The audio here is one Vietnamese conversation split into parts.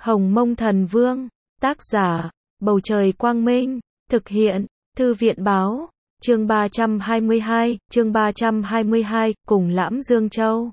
Hồng Mông Thần Vương, tác giả, Bầu Trời Quang Minh, thực hiện, Thư viện Báo, chương 322, cùng Lãm Dương Châu.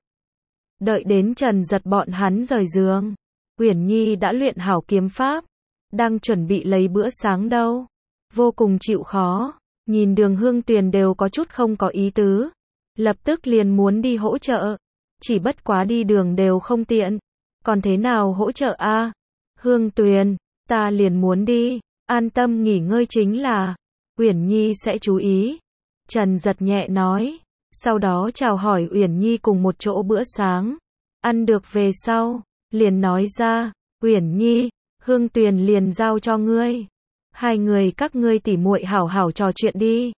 Đợi đến Trần Giật bọn hắn rời giường, Uyển Nhi đã luyện hảo kiếm pháp, đang chuẩn bị lấy bữa sáng đâu. Vô cùng chịu khó, nhìn Đường Hương Tuyền đều có chút không có ý tứ, lập tức liền muốn đi hỗ trợ, chỉ bất quá đi đường đều không tiện, còn thế nào hỗ trợ a? Hương Tuyền, ta liền muốn đi, an tâm nghỉ ngơi chính là, Uyển Nhi sẽ chú ý. Trần Giật nhẹ nói, sau đó chào hỏi Uyển Nhi cùng một chỗ bữa sáng, ăn được về sau, liền nói ra, Uyển Nhi, Hương Tuyền liền giao cho ngươi. Hai người các ngươi tỉ muội hảo hảo trò chuyện đi.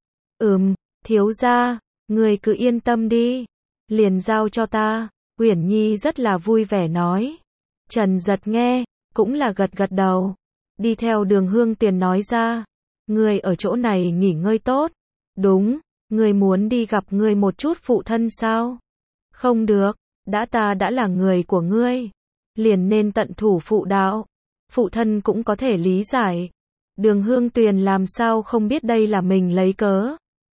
Thiếu gia, ngươi cứ yên tâm đi, liền giao cho ta. Uyển Nhi rất là vui vẻ nói. Trần Giật nghe, cũng là gật gật đầu, đi theo Đường Hương Tuyền nói ra, ngươi ở chỗ này nghỉ ngơi tốt. Đúng, ngươi muốn đi gặp ngươi một chút phụ thân sao? Không được, ta đã là người của ngươi, liền nên tận thủ phụ đạo. Phụ thân cũng có thể lý giải. Đường Hương Tuyền làm sao không biết đây là mình lấy cớ.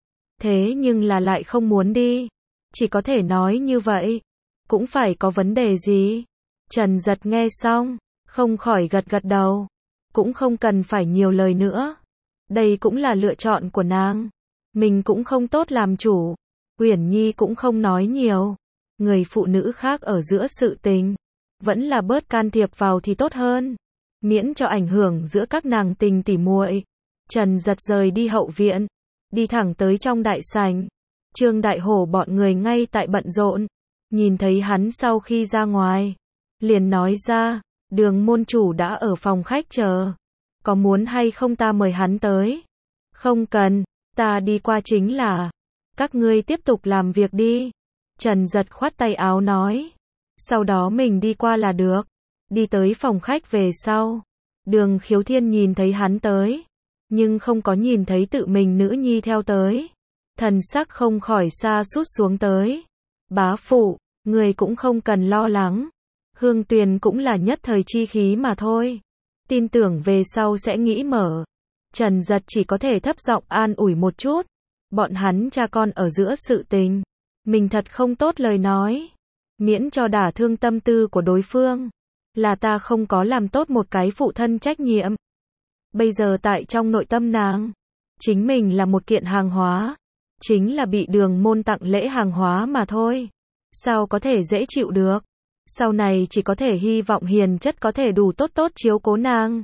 Thế nhưng là lại không muốn đi, chỉ có thể nói như vậy. Cũng phải có vấn đề gì? Trần Giật nghe xong, không khỏi gật gật đầu, cũng không cần phải nhiều lời nữa. Đây cũng là lựa chọn của nàng, mình cũng không tốt làm chủ. Uyển Nhi cũng không nói nhiều, người phụ nữ khác ở giữa sự tình, vẫn là bớt can thiệp vào thì tốt hơn, miễn cho ảnh hưởng giữa các nàng tình tỉ muội. Trần Giật rời đi hậu viện, đi thẳng tới trong đại sảnh. Trương Đại Hổ bọn người ngay tại bận rộn, nhìn thấy hắn sau khi ra ngoài, liền nói ra, Đường môn chủ đã ở phòng khách chờ, có muốn hay không ta mời hắn tới? Không cần, ta đi qua chính là, các ngươi tiếp tục làm việc đi. Trần Giật khoát tay áo nói, sau đó mình đi qua là được. Đi tới phòng khách về sau, Đường Khiếu Thiên nhìn thấy hắn tới, nhưng không có nhìn thấy tự mình nữ nhi theo tới, thần sắc không khỏi sa sút xuống tới. Bá phụ, người cũng không cần lo lắng, Hương Tuyền cũng là nhất thời chi khí mà thôi, tin tưởng về sau sẽ nghĩ mở. Trần Giật chỉ có thể thấp giọng an ủi một chút, bọn hắn cha con ở giữa sự tình, mình thật không tốt lời nói, miễn cho đả thương tâm tư của đối phương, là ta không có làm tốt một cái phụ thân trách nhiệm. Bây giờ tại trong nội tâm nàng, chính mình là một kiện hàng hóa, chính là bị Đường môn tặng lễ hàng hóa mà thôi, sao có thể dễ chịu được. Sau này chỉ có thể hy vọng hiền chất có thể đủ tốt tốt chiếu cố nàng,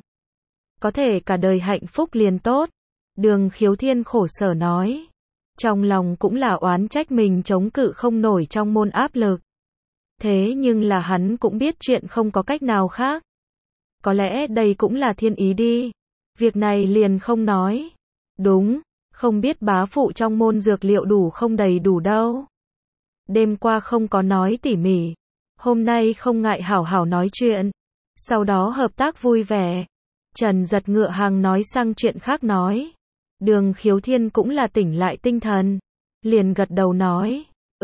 có thể cả đời hạnh phúc liền tốt. Đường Khiếu Thiên khổ sở nói, trong lòng cũng là oán trách mình chống cự không nổi trong môn áp lực. Thế nhưng là hắn cũng biết chuyện không có cách nào khác. Có lẽ đây cũng là thiên ý đi. Việc này liền không nói. Đúng, không biết bá phụ trong môn dược liệu đủ không đầy đủ đâu. Đêm qua không có nói tỉ mỉ, hôm nay không ngại hảo hảo nói chuyện, sau đó hợp tác vui vẻ. Trần Giật ngựa hàng nói sang chuyện khác nói. Đường Khiếu Thiên cũng là tỉnh lại tinh thần, liền gật đầu nói,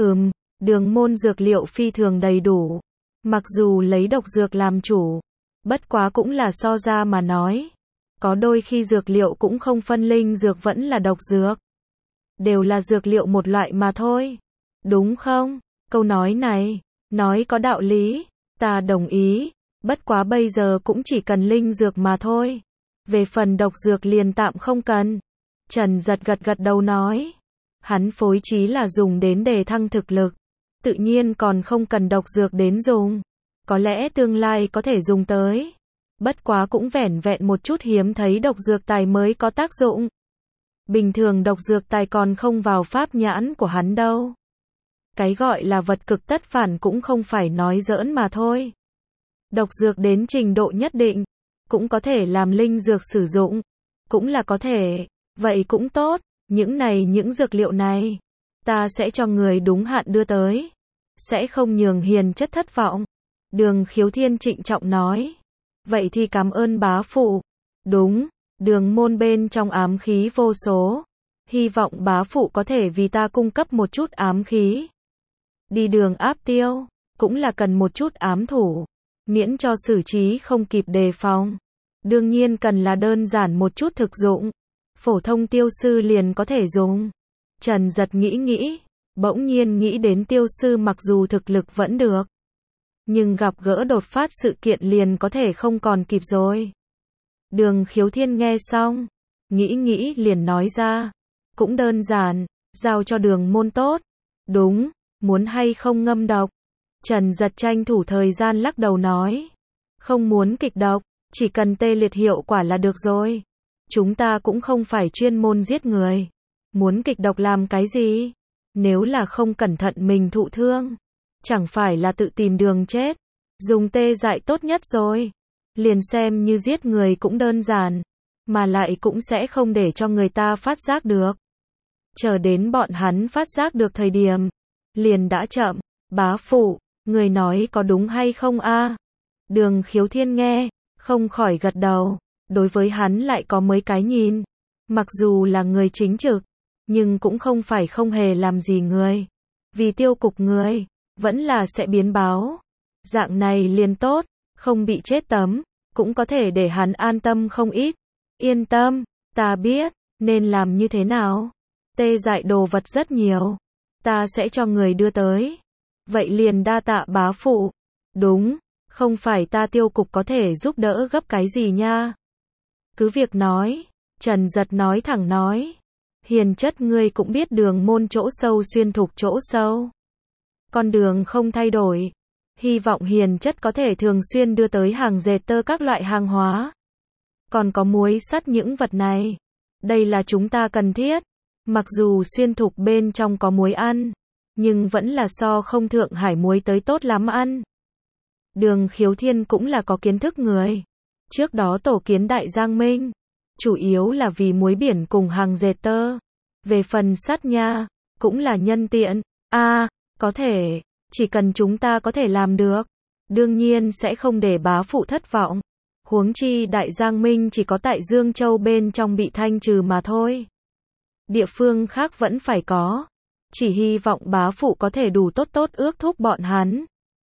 Đường môn dược liệu phi thường đầy đủ, mặc dù lấy độc dược làm chủ, bất quá cũng là so ra mà nói, có đôi khi dược liệu cũng không phân linh dược vẫn là độc dược, đều là dược liệu một loại mà thôi, đúng không? Câu nói này, nói có đạo lý, ta đồng ý, bất quá bây giờ cũng chỉ cần linh dược mà thôi, về phần độc dược liền tạm không cần. Trần Giật gật gật đầu nói, hắn phối trí là dùng đến đề thăng thực lực, tự nhiên còn không cần độc dược đến dùng, có lẽ tương lai có thể dùng tới, bất quá cũng vẻn vẹn một chút hiếm thấy độc dược tài mới có tác dụng. Bình thường độc dược tài còn không vào pháp nhãn của hắn đâu. Cái gọi là vật cực tất phản cũng không phải nói giỡn mà thôi. Độc dược đến trình độ nhất định, cũng có thể làm linh dược sử dụng, cũng là có thể, vậy cũng tốt, những dược liệu này, ta sẽ cho người đúng hạn đưa tới, sẽ không nhường hiền chất thất vọng. Đường Khiếu Thiên trịnh trọng nói, vậy thì cảm ơn bá phụ. Đúng, Đường môn bên trong ám khí vô số, hy vọng bá phụ có thể vì ta cung cấp một chút ám khí. Đi đường áp tiêu, cũng là cần một chút ám thủ, miễn cho xử trí không kịp đề phòng. Đương nhiên cần là đơn giản một chút thực dụng, phổ thông tiêu sư liền có thể dùng. Trần Giật nghĩ, bỗng nhiên nghĩ đến tiêu sư mặc dù thực lực vẫn được, nhưng gặp gỡ đột phát sự kiện liền có thể không còn kịp rồi. Đường Khiếu Thiên nghe xong, nghĩ liền nói ra, cũng đơn giản, giao cho Đường môn tốt. Đúng, muốn hay không ngâm độc? Trần Giật tranh thủ thời gian lắc đầu nói, không muốn kịch độc, chỉ cần tê liệt hiệu quả là được rồi. Chúng ta cũng không phải chuyên môn giết người, muốn kịch độc làm cái gì? Nếu là không cẩn thận mình thụ thương, chẳng phải là tự tìm đường chết. Dùng tê dại tốt nhất rồi. Liền xem như giết người cũng đơn giản, mà lại cũng sẽ không để cho người ta phát giác được. Chờ đến bọn hắn phát giác được thời điểm, liền đã chậm. Bá phụ, người nói có đúng hay không a? Đường Khiếu Thiên nghe, không khỏi gật đầu. Đối với hắn lại có mấy cái nhìn. Mặc dù là người chính trực, nhưng cũng không phải không hề làm gì người. Vì tiêu cục người, vẫn là sẽ biến báo. Dạng này liền tốt, không bị chết tấm, cũng có thể để hắn an tâm không ít. Yên tâm, ta biết, nên làm như thế nào. Tê dại đồ vật rất nhiều, ta sẽ cho người đưa tới. Vậy liền đa tạ bá phụ. Đúng, không phải ta tiêu cục có thể giúp đỡ gấp cái gì nha. Cứ việc nói, Trần Giật nói thẳng nói. Hiền chất ngươi cũng biết Đường môn chỗ sâu xuyên thục chỗ sâu. Con đường không thay đổi. Hy vọng hiền chất có thể thường xuyên đưa tới hàng dệt tơ các loại hàng hóa. Còn có muối sắt những vật này. Đây là chúng ta cần thiết. Mặc dù xuyên thục bên trong có muối ăn, nhưng vẫn là so không Thượng Hải muối tới tốt lắm ăn. Đường Khiếu Thiên cũng là có kiến thức người. Trước đó tổ kiến Đại Giang Minh, chủ yếu là vì muối biển cùng hàng dệt tơ. Về phần sắt nha, cũng là nhân tiện. Có thể, chỉ cần chúng ta có thể làm được, đương nhiên sẽ không để bá phụ thất vọng. Huống chi Đại Giang Minh chỉ có tại Dương Châu bên trong bị thanh trừ mà thôi. Địa phương khác vẫn phải có. Chỉ hy vọng bá phụ có thể đủ tốt ước thúc bọn hắn,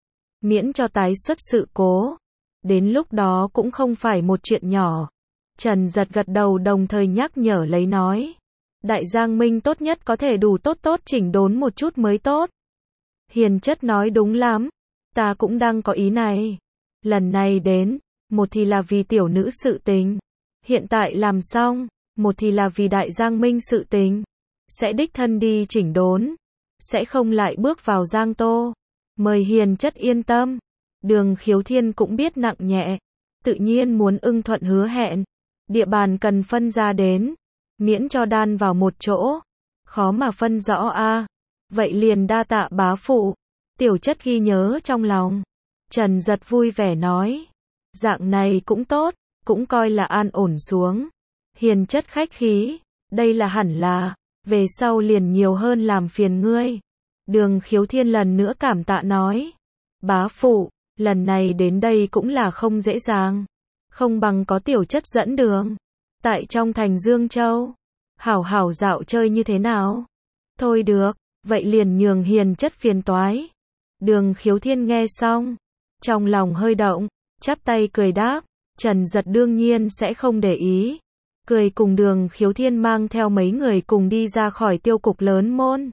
miễn cho tái xuất sự cố. Đến lúc đó cũng không phải một chuyện nhỏ. Trần Giật gật đầu đồng thời nhắc nhở lấy nói. Đại Giang Minh tốt nhất có thể đủ tốt chỉnh đốn một chút mới tốt. Hiền chất nói đúng lắm. Ta cũng đang có ý này. Lần này đến, một thì là vì tiểu nữ sự tình. Hiện tại làm xong, một thì là vì Đại Giang Minh sự tình. Sẽ đích thân đi chỉnh đốn. Sẽ không lại bước vào Giang Tô. Mời hiền chất yên tâm. Đường Khiếu Thiên cũng biết nặng nhẹ. Tự nhiên muốn ưng thuận hứa hẹn. Địa bàn cần phân ra đến. Miễn cho đan vào một chỗ. Khó mà phân rõ a. Vậy liền đa tạ bá phụ. Tiểu chất ghi nhớ trong lòng. Trần Giật vui vẻ nói. Dạng này cũng tốt. Cũng coi là an ổn xuống. Hiền chất khách khí. Đây là hẳn là. Về sau liền nhiều hơn làm phiền ngươi. Đường Khiếu Thiên lần nữa cảm tạ nói. Bá phụ, lần này đến đây cũng là không dễ dàng. Không bằng có tiểu chất dẫn đường. Tại trong thành Dương Châu. Hảo dạo chơi như thế nào? Thôi được, vậy liền nhường hiền chất phiền toái. Đường Khiếu Thiên nghe xong. Trong lòng hơi động, chắp tay cười đáp. Trần Giật đương nhiên sẽ không để ý. Cười cùng Đường Khiếu Thiên mang theo mấy người cùng đi ra khỏi tiêu cục lớn môn.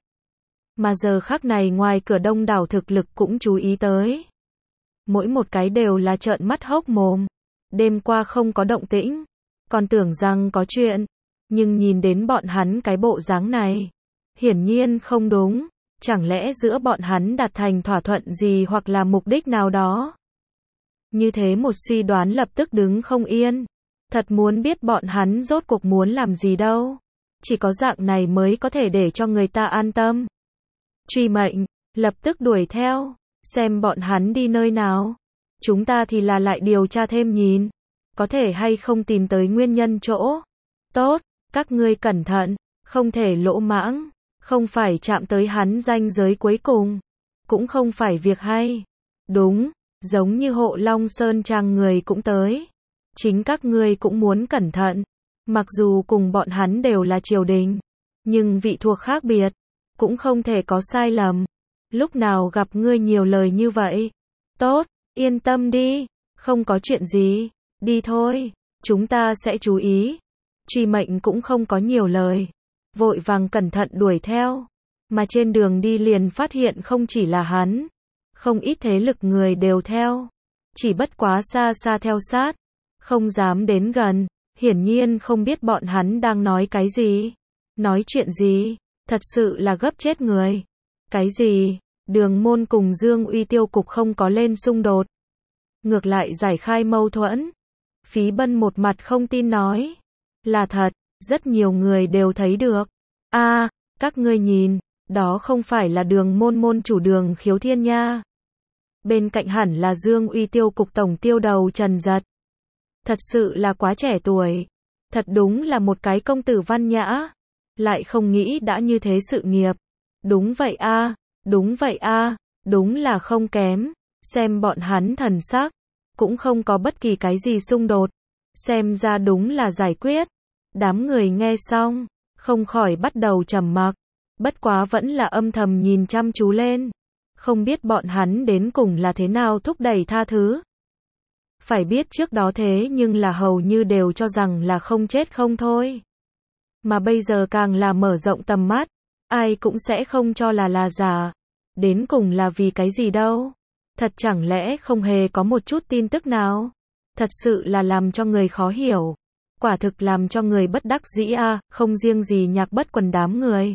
Mà giờ khắc này ngoài cửa đông đảo thực lực cũng chú ý tới. Mỗi một cái đều là trợn mắt hốc mồm. Đêm qua không có động tĩnh, còn tưởng rằng có chuyện. Nhưng nhìn đến bọn hắn cái bộ dáng này, hiển nhiên không đúng. Chẳng lẽ giữa bọn hắn đạt thành thỏa thuận gì hoặc là mục đích nào đó? Như thế một suy đoán lập tức đứng không yên. Thật muốn biết bọn hắn rốt cuộc muốn làm gì đâu. Chỉ có dạng này mới có thể để cho người ta an tâm. Truy mệnh, lập tức đuổi theo, xem bọn hắn đi nơi nào. Chúng ta thì là lại điều tra thêm nhìn, có thể hay không tìm tới nguyên nhân chỗ. Tốt, các ngươi cẩn thận, không thể lỗ mãng, không phải chạm tới hắn ranh giới cuối cùng, cũng không phải việc hay. Đúng, giống như Hộ Long Sơn Trang người cũng tới. Chính các ngươi cũng muốn cẩn thận, mặc dù cùng bọn hắn đều là triều đình, nhưng vị thuộc khác biệt, cũng không thể có sai lầm. Lúc nào gặp ngươi nhiều lời như vậy. Tốt, Yên tâm đi, không có chuyện gì, đi thôi, chúng ta sẽ chú ý. Truy Mệnh cũng không có nhiều lời, vội vàng cẩn thận đuổi theo, mà trên đường đi liền phát hiện không chỉ là hắn, không ít thế lực người đều theo, chỉ bất quá xa xa theo sát, không dám đến gần, hiển nhiên không biết bọn hắn đang nói cái gì, nói chuyện gì, thật sự là gấp chết người. Cái gì? Đường Môn cùng Dương Uy tiêu cục không có lên xung đột, ngược lại giải khai mâu thuẫn. Phí Bân một mặt không tin nói, là thật, rất nhiều người đều thấy được. A, các ngươi nhìn, đó không phải là Đường Môn môn chủ Đường Khiếu Thiên nha. Bên cạnh hẳn là Dương Uy tiêu cục tổng tiêu đầu Trần Giật. Thật sự là quá trẻ tuổi, thật đúng là một cái công tử văn nhã, lại không nghĩ đã như thế sự nghiệp. Đúng vậy a, đúng vậy a, đúng là không kém. Xem bọn hắn thần sắc, cũng không có bất kỳ cái gì xung đột, xem ra đúng là giải quyết. Đám người nghe xong, không khỏi bắt đầu trầm mặc, bất quá vẫn là âm thầm nhìn chăm chú lên, không biết bọn hắn đến cùng là thế nào thúc đẩy tha thứ. Phải biết trước đó thế nhưng là hầu như đều cho rằng là không chết không thôi. Mà bây giờ càng là mở rộng tầm mắt, ai cũng sẽ không cho là giả. Đến cùng là vì cái gì đâu? Thật chẳng lẽ không hề có một chút tin tức nào? Thật sự là làm cho người khó hiểu. Quả thực làm cho người bất đắc dĩ a, không riêng gì Nhạc Bất Quần đám người.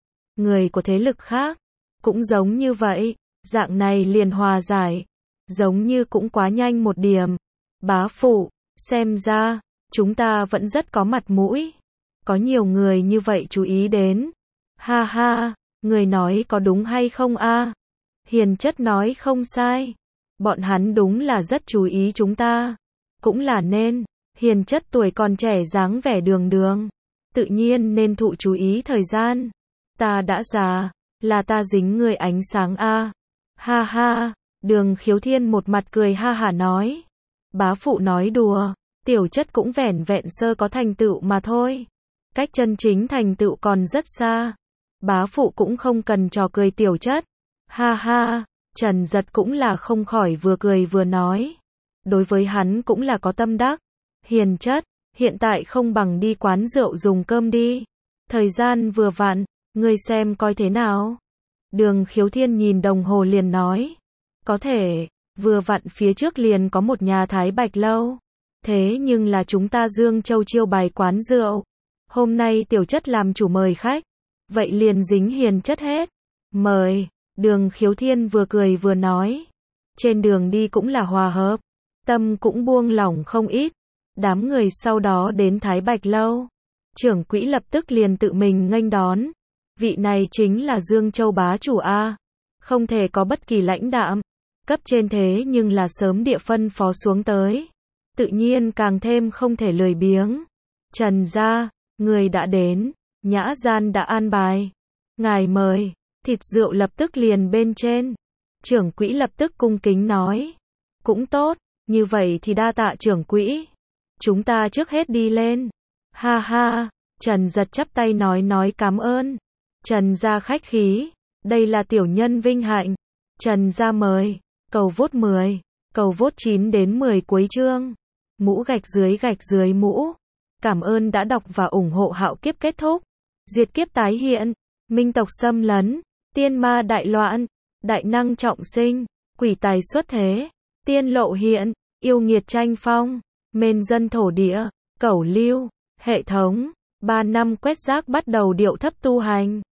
Người của thế lực khác, cũng giống như vậy, dạng này liền hòa giải. Giống như cũng quá nhanh một điểm. Bá phụ, xem ra, chúng ta vẫn rất có mặt mũi. Có nhiều người như vậy chú ý đến. Ha ha, người nói có đúng hay không a? Hiền chất nói không sai. Bọn hắn đúng là rất chú ý chúng ta. Cũng là nên, Hiền chất tuổi còn trẻ dáng vẻ đường đường. Tự nhiên nên thụ chú ý thời gian. Ta đã già, là ta dính người ánh sáng a. Ha ha, Đường Khiếu Thiên một mặt cười ha hả nói. Bá phụ nói đùa, tiểu chất cũng vẻn vẹn sơ có thành tựu mà thôi. Cách chân chính thành tựu còn rất xa. Bá phụ cũng không cần trò cười tiểu chất. Ha ha, Trần Giật cũng là không khỏi vừa cười vừa nói. Đối với hắn cũng là có tâm đắc. Hiền chất, hiện tại không bằng đi quán rượu dùng cơm đi. Thời gian vừa vặn, ngươi xem coi thế nào. Đường Khiếu Thiên nhìn đồng hồ liền nói. Có thể, vừa vặn phía trước liền có một nhà Thái Bạch lâu. Thế nhưng là chúng ta Dương Châu chiêu bài quán rượu. Hôm nay tiểu chất làm chủ mời khách. Vậy liền dính hiền chất hết. Mời, Đường Khiếu Thiên vừa cười vừa nói. Trên đường đi cũng là hòa hợp. Tâm cũng buông lỏng không ít. Đám người sau đó đến Thái Bạch lâu. Trưởng quỹ lập tức liền tự mình nghênh đón. Vị này chính là Dương Châu bá chủ A. Không thể có bất kỳ lãnh đạm. Cấp trên thế nhưng là sớm địa phân phó xuống tới. Tự nhiên càng thêm không thể lười biếng. Trần gia, người đã đến. Nhã gian đã an bài. Ngài mời. Thịt rượu lập tức liền bên trên. Trưởng quỹ lập tức cung kính nói. Cũng tốt, như vậy thì đa tạ trưởng quỹ. Chúng ta trước hết đi lên. Ha ha, Trần Giật chắp tay nói cảm ơn. Trần gia khách khí, đây là tiểu nhân vinh hạnh. Trần gia mời, cầu vốt 10, cầu vốt 9 đến 10 cuối chương. Mũ gạch dưới mũ. Cảm ơn đã đọc và ủng hộ Hạo Kiếp kết thúc. Diệt kiếp tái hiện, minh tộc xâm lấn, tiên ma đại loạn, đại năng trọng sinh, quỷ tài xuất thế, tiên lộ hiện, yêu nghiệt tranh phong, mên dân thổ địa, cẩu lưu, hệ thống, 3 năm quét rác bắt đầu điệu thấp tu hành.